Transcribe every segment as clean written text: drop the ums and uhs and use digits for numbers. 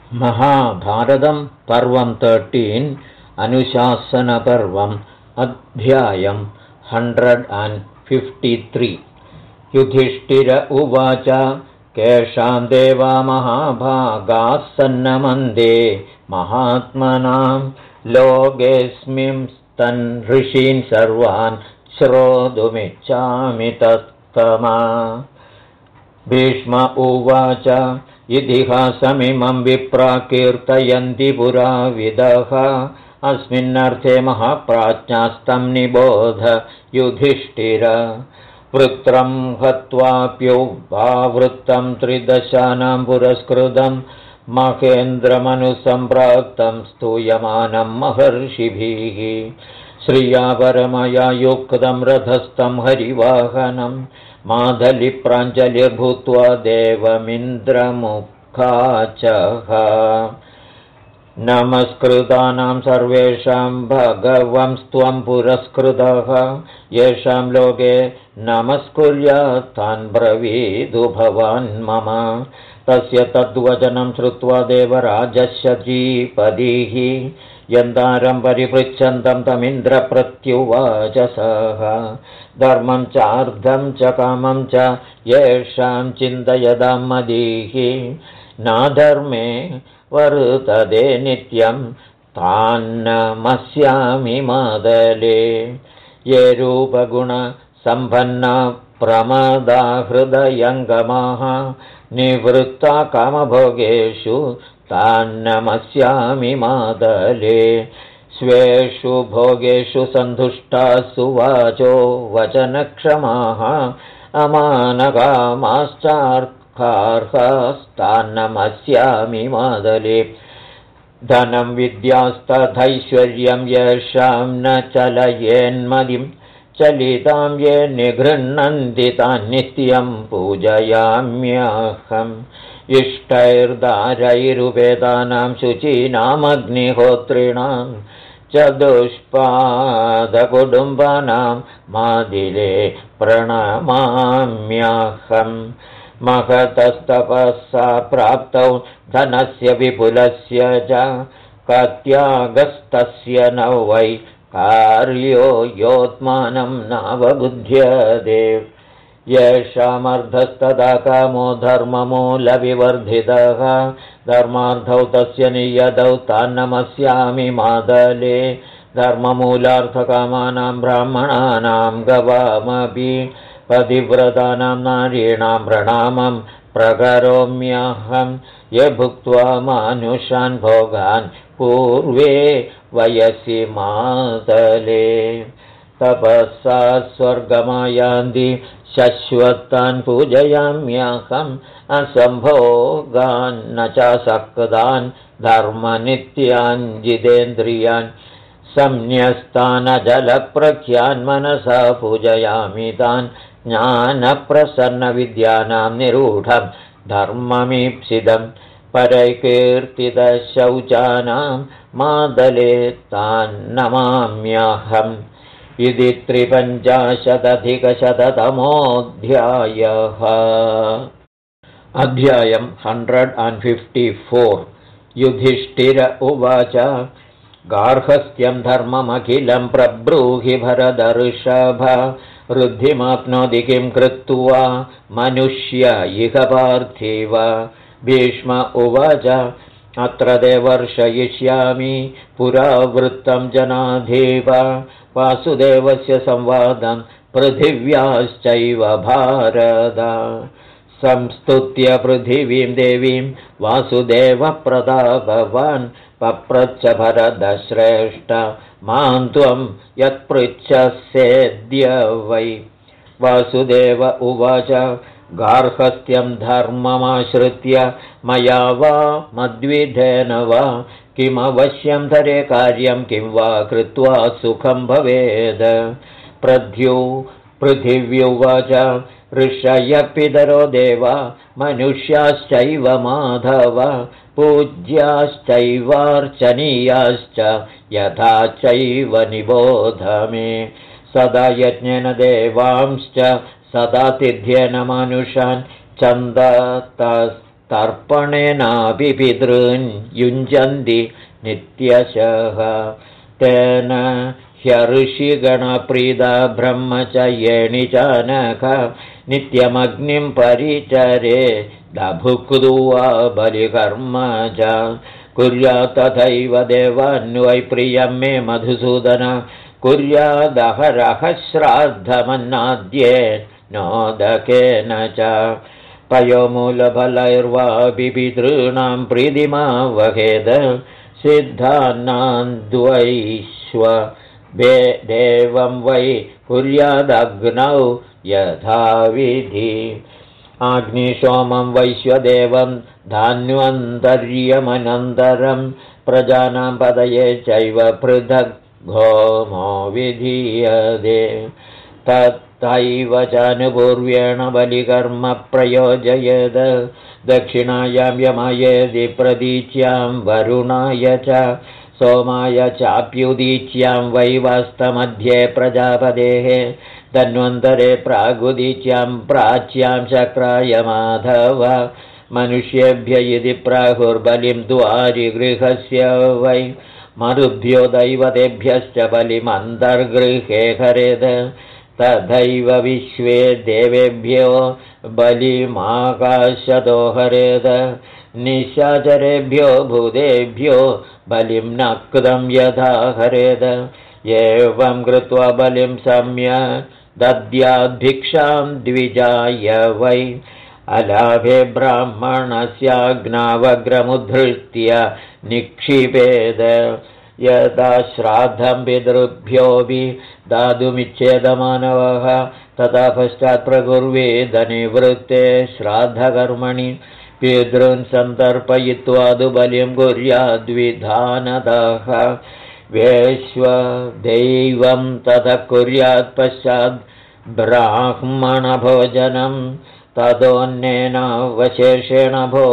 महाभारतं पर्वं 13 अनुशासनपर्वम् अध्यायं 153 युधिष्ठिर उवाच केषां देवा महाभागाः सन्नमन्दे महात्मनां लोकेऽस्मिंस्तन् ऋषीन् सर्वान् श्रोतुमिच्छामि तत्तमा। भीष्म उवाच इतिहासमिमं विप्रा कीर्तयन्ति पुरा विदः अस्मिन्नर्थे महाप्राज्ञास्तं निबोध युधिष्ठिर। वृत्रं हत्वाप्युवावृत्तं त्रिदशानां पुरस्कृतं महेन्द्रमनुसम्प्राप्तं स्तूयमानं महर्षिभिः। श्रिया परमया युक्तं रथस्थं हरिवाहनं माधलिप्राञ्जलिर्भूत्वा देवमिन्द्रमुखाचः। नमस्कृतानां सर्वेषां भगवंस्त्वं पुरस्कृतः येषां लोके नमस्कुर्यात् तान् ब्रवीतु भवान् मम। तस्य तद्वचनं श्रुत्वा देवराजश्चीपतिः यन्तारं परिपृच्छन्तं तमिन्द्रप्रत्युवाच सः। धर्मं चार्धं च कामं च येषां चिन्तयतां मदीः नाधर्मे वर्तते नित्यं तान्नमस्यामि मादले। ये रूपगुणसम्पन्ना प्रमदा हृदयङ्गमाः निवृत्ता कामभोगेषु तान्नमस्यामि मादले। स्वेषु भोगेषु सन्तुष्टाः सुवाचो वचनक्षमाः अमानकामाश्चार्थार्हस्तान्नमस्यामि मादले। धनं विद्यास्तथैश्वर्यं येषां न चलयेन्मदिं चलितां ये निगृह्णन्ति तान् नित्यं पूजयाम्यहम्। इष्टैर्दारैरुपेदानां शुचीनामग्निहोत्रिणां चतुष्पादकुटुम्बानां मादिले प्रणमाम्यहम्। महतस्तपसा प्राप्तौ धनस्य विपुलस्य च कत्यागस्तस्य न वै कार्यो योत्मानं नावबुध्यते। येषामर्धस्तदा कामो धर्ममूलविवर्धितः धर्मार्थौ तस्य नियतौ तान्नमस्यामि मादले। धर्ममूलार्थकामानां ब्राह्मणानां गवामपि पतिव्रतानां नारीणां प्रणामं प्रकरोम्यहं। ये भुक्त्वा मानुषान् भोगान् पूर्वे वयसि मातले तपसा स्वर्गमायान्ति शश्वतान् पूजयाम्यहम्। असम्भोगान् न चासक्तान् धर्मनित्यान् जितेन्द्रियान् संन्यस्तान् अजलप्रख्यान् मनसा पूजयामि तान्। ज्ञानप्रसन्नविद्यानां निरूढं धर्ममीप्सितं परैकीर्तितशौचानां मादले तान् नमाम्यहम्। इति 350-शततमोऽध्यायः। अध्यायं 154 युधिष्ठिर उवाच गार्हस्थ्यं धर्ममखिलं प्रब्रूहि भरतर्षभ। वृद्धिमाप्नोति किं कृत्वा मनुष्य इह पार्थिव। भीष्म उवाच अत्र ते वर्षयिष्यामि पुरावृत्तं जनाधीव। वासुदेवस्य संवादं पृथिव्याश्चैव भारत। संस्तुत्य पृथिवीं देवीं वासुदेवप्रतापवान् पप्रच्छ भरतश्रेष्ठ मां त्वं यत्पृच्छसेद्य वै। वासुदेव उवाच गार्हस्थ्यं धर्ममाश्रित्य मया वा मद्विधेन वा किमवश्यं धरे कार्यं किं वा कृत्वा सुखं भवेद्। पृथिव्युवाच ऋषयः पितरो देवा मनुष्याश्चैव माधव पूज्याश्चैवार्चनीयाश्च यथा चैव निबोध मे। सदा यज्ञेन देवांश्च सदा तिथ्येन मनुष्यान् तर्पणेनापि पितॄन् युञ्जन्ति नित्यशः तेन ह्यऋषिगणप्रीदा ब्रह्मचर्येणि चानघ नित्यमग्निं परिचरे दभुक्त्वा बलिकर्म च कुर्यात् तथैव देवान्वै प्रियं मे मधुसूदन कुर्यादहरः श्राद्धमन्नाद्ये नोदकेन च पयोमूलफलैर्वापि पितॄणां प्रीतिमा वहेद सिद्धान्नान्द्वैश्व देवं वै कुर्यादग्नौ यथाविधि अग्निशोमं वैश्वदेवं धान्वन्तर्यमनन्तरं प्रजानां पदये चैव पृथग् घोमो विधीयते तथैव चानुपूर्व्येण बलिकर्म प्रयोजयेत् दक्षिणायां यमायेदि प्रदीच्यां वरुणाय च सोमाय चाप्युदीच्यां वैवास्तमध्ये प्रजापतेः धन्वन्तरे प्रागुदीच्यां प्राच्यां शक्राय माधव मनुष्येभ्य इति प्राहुर्बलिं द्वारिगृहस्य वै मरुभ्यो दैवतेभ्यश्च बलिमन्तर्गृहे हरेद तथैव विश्वे देवेभ्यो बलिमाकाशतो हरेद निशाचरेभ्यो भूतेभ्यो बलिं नक्तं यथा हरेद एवं कृत्वा बलिं सम्यक् दद्याद्भिक्षां द्विजाय वै अलाभे ब्राह्मणस्याग्नावग्रमुद्धृत्य निक्षिपेद यदा श्राद्धं पितृभ्योऽपि दातुमिच्छेदमानवः तथा पश्चात् प्रकुर्वेद निवृत्ते श्राद्धकर्मणि पितॄन् सन्तर्पयित्वा बलिं कुर्याद्विधानतः वेश्वदैवं ततः कुर्यात् पश्चात् ब्राह्मणभोजनं तदोन्नेनावशेषेण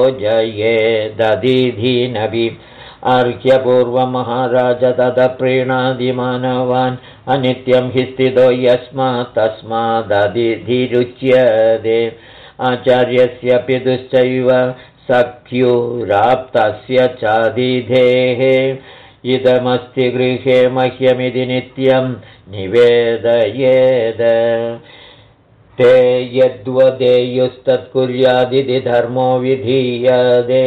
भोजयेदधिधीनपि अर्घ्यपूर्वमहाराज ततः प्रीणादि मानवान् अनित्यं हि स्थितो यस्मात् तस्मादधिरुच्यते आचार्यस्य पितुश्चैव सख्युराप्तस्य चादिधेः इदमस्ति गृहे मह्यमिति नित्यं निवेदयेद ते यद्वदेयुस्तत्कुर्यादिति धर्मो विधीयते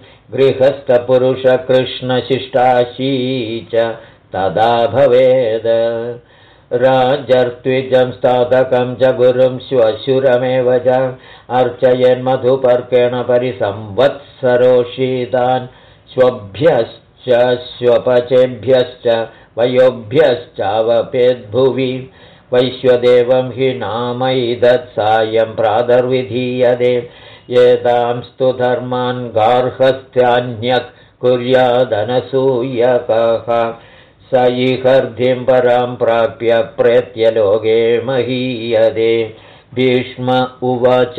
गृहस्थपुरुषकृष्णशिष्टाशी च तदा भवेद राजर्त्विजं स्तादकं च गुरुं श्वशुरमेव च अर्चयन्मधुपर्केण परिसंवत्सरोषितान् स्वभ्यश्च स्वपचेभ्यश्च वयोभ्यश्चावपेद्भुवि वैश्वदेवं हि नामैदत्सायं प्रादर्विधीयते एतांस्तु धर्मान् गार्हस्थ्यान्यक् कुर्यादनसूयकः स इहर्धिं परां प्राप्य प्रेत्य लोके महीयते भीष्म उवाच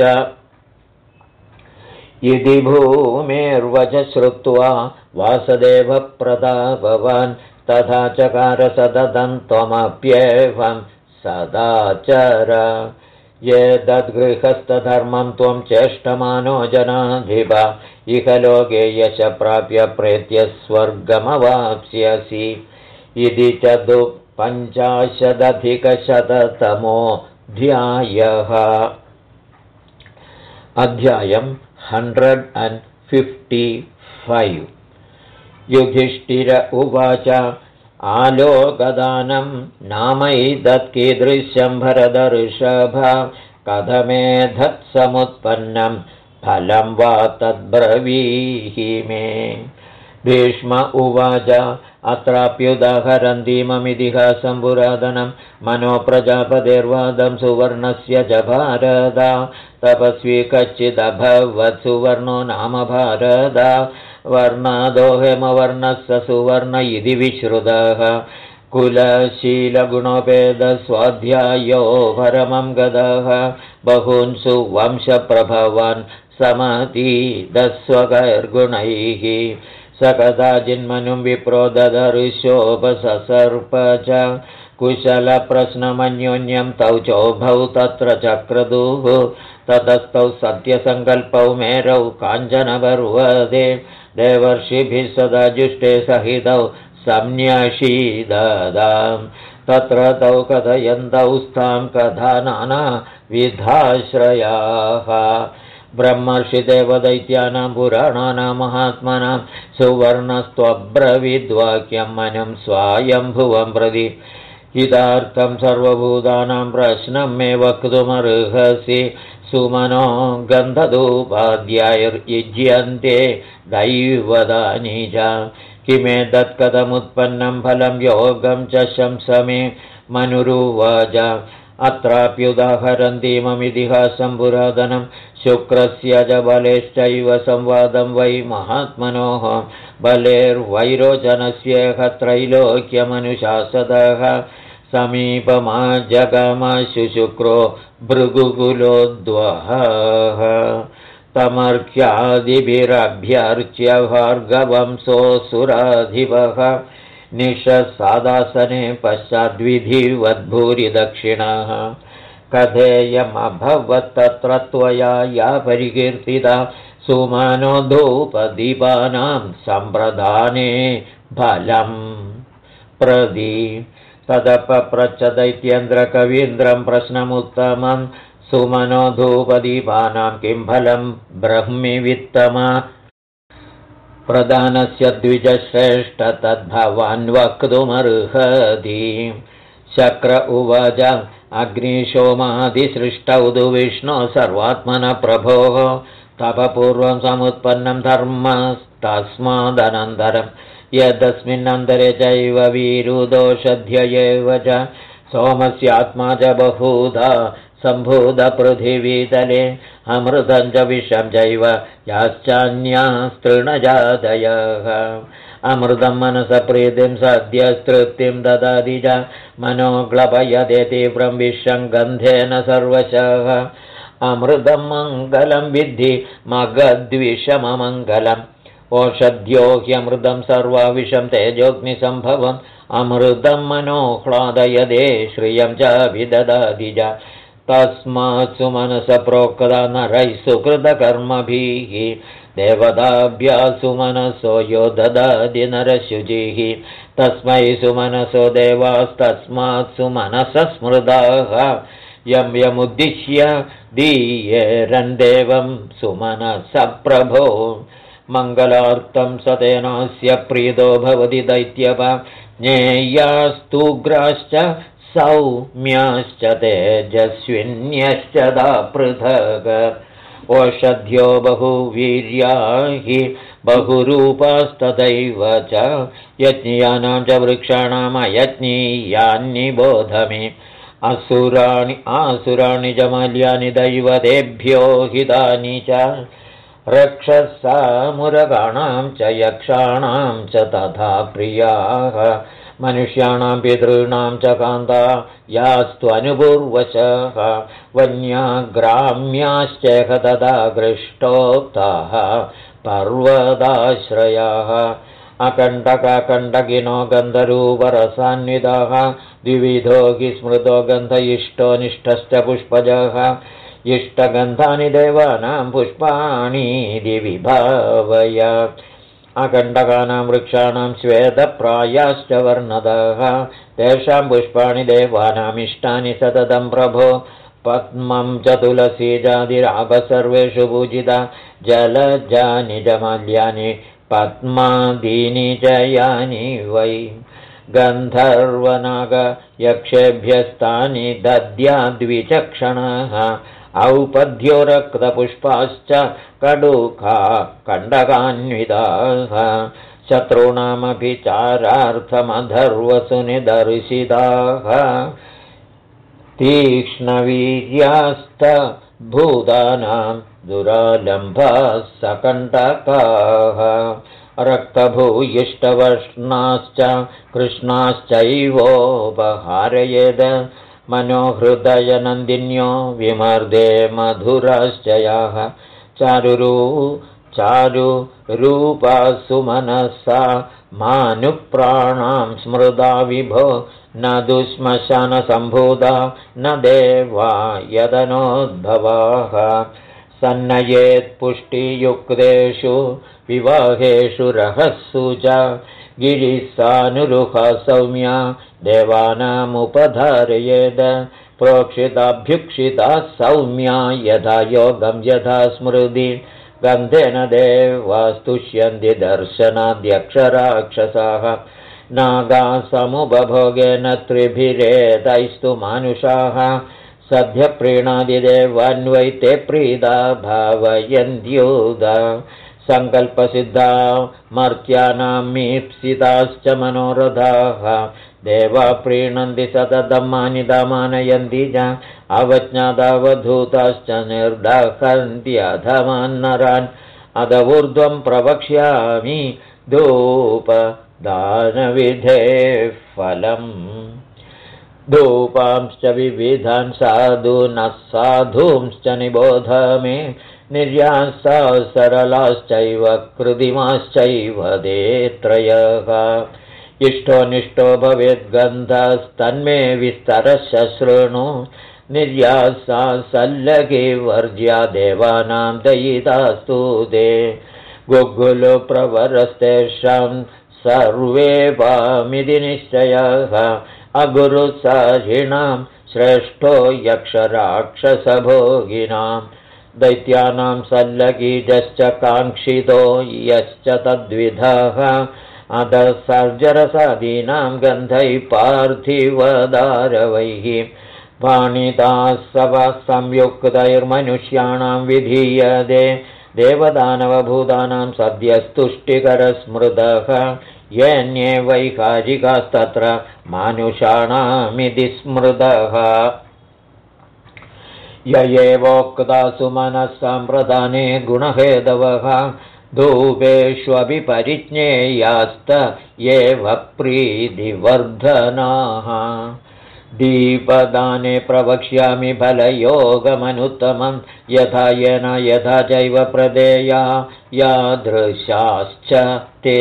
इति भूमेर्वच श्रुत्वा वासुदेवप्रतापवान् तथा चकार सततं त्वमप्येवं सदाचर ये तद्गृहस्थधर्मं त्वं चेष्टमानो जनाधिप इह लोके यश प्राप्य प्रेत्य स्वर्गमवाप्स्यसि इति चतु 50-अधिकशततमोऽध्यायः अध्यायं 155 युधिष्ठिर उवाच आलोकदानं नामैदत्कीदृशं भरतऋषभ कथमेधत्समुत्पन्नं फलं वा तद्ब्रवीहि मे भीष्म उवाच अत्राप्युदाहरन्तीममितिहासं पुरातनं मनो प्रजापतेर्वादं सुवर्णस्य च भारत तपस्वी कच्चिदभवत् सुवर्णो नाम भारत वर्णादो हेमवर्णस्य सुवर्ण इति विश्रुतः कुलशीलगुणोपेदस्वाध्यायो परमं गतः बहून् सुवंशप्रभवान् समतीदस्वगैर्गुणैः स कदाचिन्मनुं विप्रोदधरुषोपससर्प च कुशलप्रश्नमन्योन्यं तौ चोभौ तत्र चक्रतुः ततस्तौ सत्यसङ्कल्पौ मेरौ काञ्चनपर्वते देवर्षिभिः सदा जुष्टे सहितौ संन्यषीददाम् तत्र तौ कथयन्तौ स्तां कथा नानाविधाश्रयाः ब्रह्मर्षिदेवदैत्यानां पुराणानां महात्मनां सुवर्णस्त्वब्रवीद्वाक्यं मनुं स्वायम्भुवं प्रति हितार्थं सर्वभूतानां प्रश्नं मे वक्तुमर्हसि सुमनो गन्धधूपाद्यायुज्यन्ते दैवदानि च किमेतत्कथमुत्पन्नं फलं योगं च शंसमे मनुरुवाच अत्राप्युदाहरन्तीममितिहासं पुरातनं शुक्रस्य च बलेश्चैव संवादं वै महात्मनोः बलेर्वैरोचनस्येह त्रैलोक्यमनुशासदः समीपमा जगमाशु शुक्रो भृगुकुलोद्वहः तमर्घ्यादिभिरभ्यर्च्य भार्गवंसोऽसुराधिपः निशसादासने पश्चाद्विधिवद्भूरिदक्षिणः कथेयमभवत्तत्र त्वया या परिकीर्तिता सुमनो धूपदीपानां सम्प्रदाने फलं प्रति तदपप्रच्छ दैत्येन्द्रकवीन्द्रं प्रश्नमुत्तमं सुमनो धूपदीपानां किं फलं ब्रह्मिवित्तमा प्रधानस्य द्विजश्रेष्ठ तद्भवान् वक्तुमर्हति शक्र उवाच अग्निशोमादिसृष्टौ तु विष्णो सर्वात्मनः प्रभोः तपपूर्वं समुत्पन्नं धर्मस्तस्मादनन्तरं यदस्मिन्नन्तरे चैव वीरुदोषध्य एव च सोमस्यात्मा च बहुधा सम्भूतपृथिवीतले अमृतं च विषं चैव याश्चान्यास्तृणजातयः अमृतं मनसप्रीतिं सद्यस्तृप्तिं ददाति च मनोग्लपयते तीव्रं विषं गन्धेन सर्वशः अमृतं मङ्गलं विद्धि मगद्विषममङ्गलम् ओषध्यो ह्यमृतं सर्वविषं तेजोग्निसम्भवम् अमृतं मनोह्लादयदे श्रियं च विददाति च तस्मात् सुमनस प्रोक्ता नरैः सुकृतकर्मभिः देवताभ्यः सुमनसो यो ददाति नरशुचिः तस्मै सुमनसो देवास्तस्मात् सुमनसः स्मृताः यं यमुद्दिश्य दीयेरन् देवं सुमनसः प्रभो मङ्गलार्थं सतेनास्य प्रीतो भवति दैत्यपा ज्ञेयास्तुग्राश्च सौम्याश्च तेजस्विन्यश्च दा पृथक् ओषध्यो बहुवीर्या हि बहुरूपास्तथैव च यज्ञानां च वृक्षाणामयज्ञीयान्निबोध मे आसुराणि च माल्यानि दैवतेभ्यो हितानि च रक्षसामुरगाणां च यक्षाणां च तथा प्रियाः मनुष्याणां पितॄणां च कान्ता यास्त्वनुपूर्वशः वन्याग्राम्याश्चेह तदा गृष्टोक्ताः पर्वताश्रयाः अकण्टकाकण्टकिनो गन्धरूपरसान्विताः द्विविधो हि स्मृतो गन्ध इष्टोनिष्टश्च पुष्पजः इष्टगन्धानि देवानां पुष्पाणि दिविभावय अकण्टकानां वृक्षाणां श्वेतप्रायाश्च वर्णदः तेषां पुष्पाणि देवानामिष्टानि सततं प्रभो पद्मं च तुलसी जातिराप सर्वेषु पूजिता जलजानि च माल्यानि पद्मादीनि च यानि वै गन्धर्वनागयक्षेभ्यस्तानि दद्याद्विचक्षणः औपद्यो रक्तपुष्पाश्च कडुका कण्डकान्विताः शत्रूणामपि चारार्थमधर्वसु निदर्शिताः तीक्ष्णवीर्यास्तभूतानां दुरालम्भाः सकण्टकाः रक्तभूयिष्टवर्ष्णाश्च कृष्णाश्चैवोपहारयेद मनोहृदयनन्दिन्यो विमर्दे मधुराश्च याः चारुरूपासु मनसा मानुप्राणां स्मृता विभो न दुश्मशानसम्भूता न देवा यदनोद्भवाः सन्नयेत्पुष्टियुक्तेषु विवाहेषु रहस्सु च गिरिसानुरुहा सौम्या देवानामुपधारयेद प्रोक्षिताभ्युक्षिता सौम्या यथा योगं यथा स्मृति गन्धेन देवास्तुष्यन्ति दर्शनाद्यक्षराक्षसाः नागासमुपभोगेन त्रिभिरेतैस्तु मानुषाः सद्यप्रीणादिदेवान्वै ते प्रीता भावयन्त्युदा सङ्कल्पसिद्धा मर्त्यानां मीप्सिताश्च मनोरथाः देवा प्रीणन्ति सततं मानिता मानयन्ति च अवज्ञातावधूताश्च निर्दाहन्त्यधमान्नरान् अध ऊर्ध्वं प्रवक्ष्यामि धूपदानविधेः फलम् धूपांश्च विविधान् साधूनः साधूंश्च निबोध मे निर्यासाः सरलाश्चैव कृत्रिमाश्चैव ते त्रयः इष्टोऽनिष्टो भवेद्गन्धस्तन्मे विस्तरश्च शृणु निर्यासा सल्लगे वर्ज्या देवानां दयितास्तु ते गुग्गुलप्रवरस्तेषां सर्वे वामिति निश्चयः अगुरुसारिणां श्रेष्ठो यक्षराक्षसभोगिनां दैत्यानां सल्लकीजश्च काङ्क्षितो यश्च तद्विधः अधः सर्जरसादीनां गन्धैः पार्थिवदारवैः वाणिताः सवः संयुक्तैर्मनुष्याणां विधीयते देवदानवभूतानां सद्यस्तुष्टिकरस्मृतः येऽन्ये वैकारिकास्तत्र मानुषाणामिति स्मृतः य एवोक्तासु मनःसम्प्रदाने गुणहेतवः धूपेष्वपि परिज्ञेयास्त एव प्रीतिवर्धनाः दीपदाने प्रवक्ष्यामि फलयोगमनुत्तमं यथा येन यथा चैव प्रदेया यादृशाश्च ते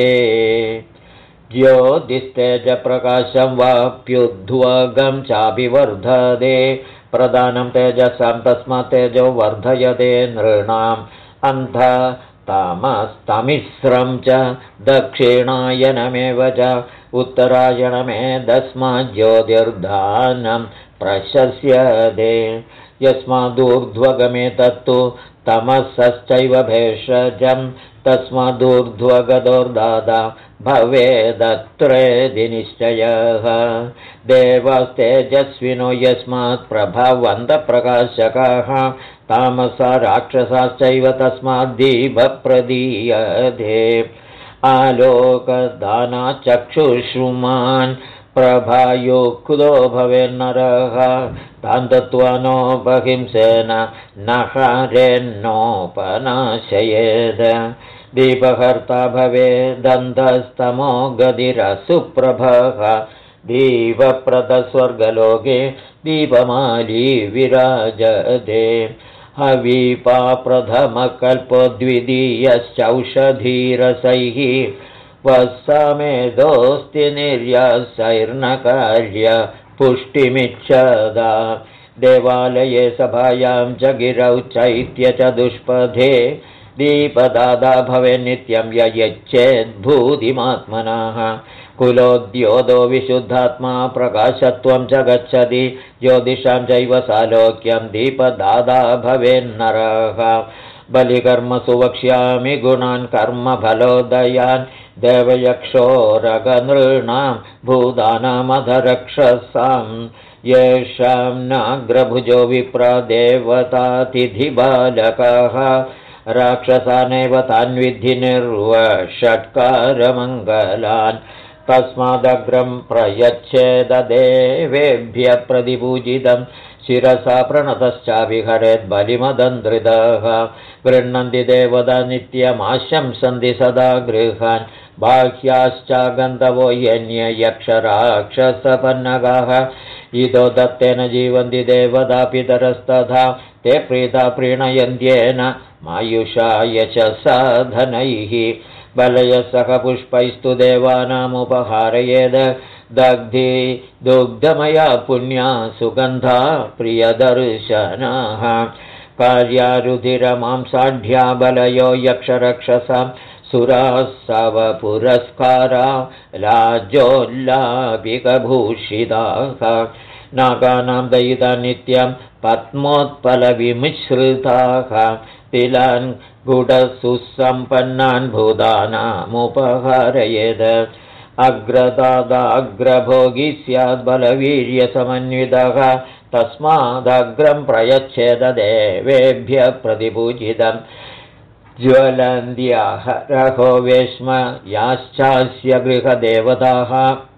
ज्योतिस्तेजप्रकाशं वाप्युद्वगं चाभिवर्धते प्रदानं तेजसां तस्मात् तेजो वर्धयते नृणाम् अन्ध तामस्तमिस्रं च दक्षिणायनमेव च उत्तरायणमेतस्मात् ज्योतिर्दानं प्रशस्यते यस्मादूर्ध्वगमे तत्तु तमसश्चैव भेषजं तस्मादूर्ध्वगतोर्दाता भवेदत्रेति निश्चयः देवस्तेजस्विनो यस्मात् प्रभवन्तप्रकाशकाः तामसा राक्षसाश्चैव तस्माद्दीपप्रदीयते आलोकदानाचक्षुष्मान् प्रभायुक्तो भवेन्नरः तान् दत्त्वा नोपहिंसेन न हरेन्नोपनाशयेत् दीपहर्ता भवेदन्धस्तमो गतिरसुप्रभः दीपप्रदस्वर्गलोके दीपमाली विराजते हवीपा प्रथमकल्पो द्वितीयश्चौषधीरसैः वत्समेधोऽस्ति निर्यासैर्नकार्य पुष्टिमिच्छदा देवालये सभायां च गिरौ चैत्यचतुष्पथे दीपदादा भवेन्नित्यं य यच्चेद्भूतिमात्मनः कुलोद्योतो विशुद्धात्मा प्रकाशत्वं च गच्छति ज्योतिषां चैव सालोक्यं दीपदादा भवेन्नरः बलिकर्मसु वक्ष्यामि गुणान् कर्मफलोदयान् देवयक्षोरगनृणां भूतानामधरक्षसां येषां नाग्रभुजो विप्रा देवतातिथिबालकाः राक्षसानेव तान्विद्धि निर्वषट्कारमङ्गलान् तस्मादग्रं प्रयच्छेददेवेभ्यः प्रतिपूजितं शिरसा प्रणतश्चाभिहरेद्बलिमदन्द्रितः गृह्णन्ति देवता नित्यमाशंसन्ति सदा गृहान् बाह्याश्चागन्तवो यन्ये यक्षराक्षसपन्नगाः इदो दत्तेन जीवन्ति देवता पितरस्तथा ते प्रीता प्रीणयन्त्येन मायुषा यशसा धनैः बलयः सह पुष्पैस्तु देवानामुपहारयेद दग्धि दुग्धमया पुण्या सुगन्धा प्रियदर्शनाः कार्यारुधिरमांसाढ्या बलयो यक्षरक्षसा सुरासवपुरस्कारा लाजोल्लापिकभूषिताः नागानां दयिता नित्यं पद्मोत्पलविमिश्रिताः तिलान् गुडसुसम्पन्नान् भूतानामुपहारयेद अग्रदादाग्रभोगी स्याद्बलवीर्यसमन्वितः तस्मादग्रं प्रयच्छेद देवेभ्यः प्रतिपूजितम् ज्वलन्त्याः रहो वेश्म याश्चास्य गृहदेवताः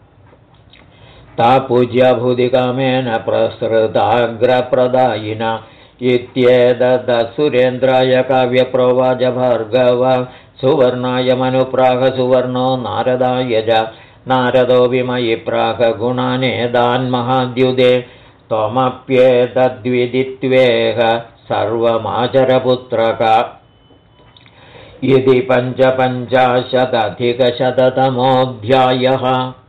ता पूज्यभूतिकामेन प्रसृताग्रप्रदायिना इत्येतदसुरेन्द्राय काव्यप्रोवाच भार्गव सुवर्णाय मनुप्राह सुवर्णो नारदाय च नारदो विमयि प्राह गुणानेदान्महाद्युदे त्वमप्येतद्विदित्वेह सर्वमाचरपुत्रक इति 55शताधिकशततमोऽध्यायः।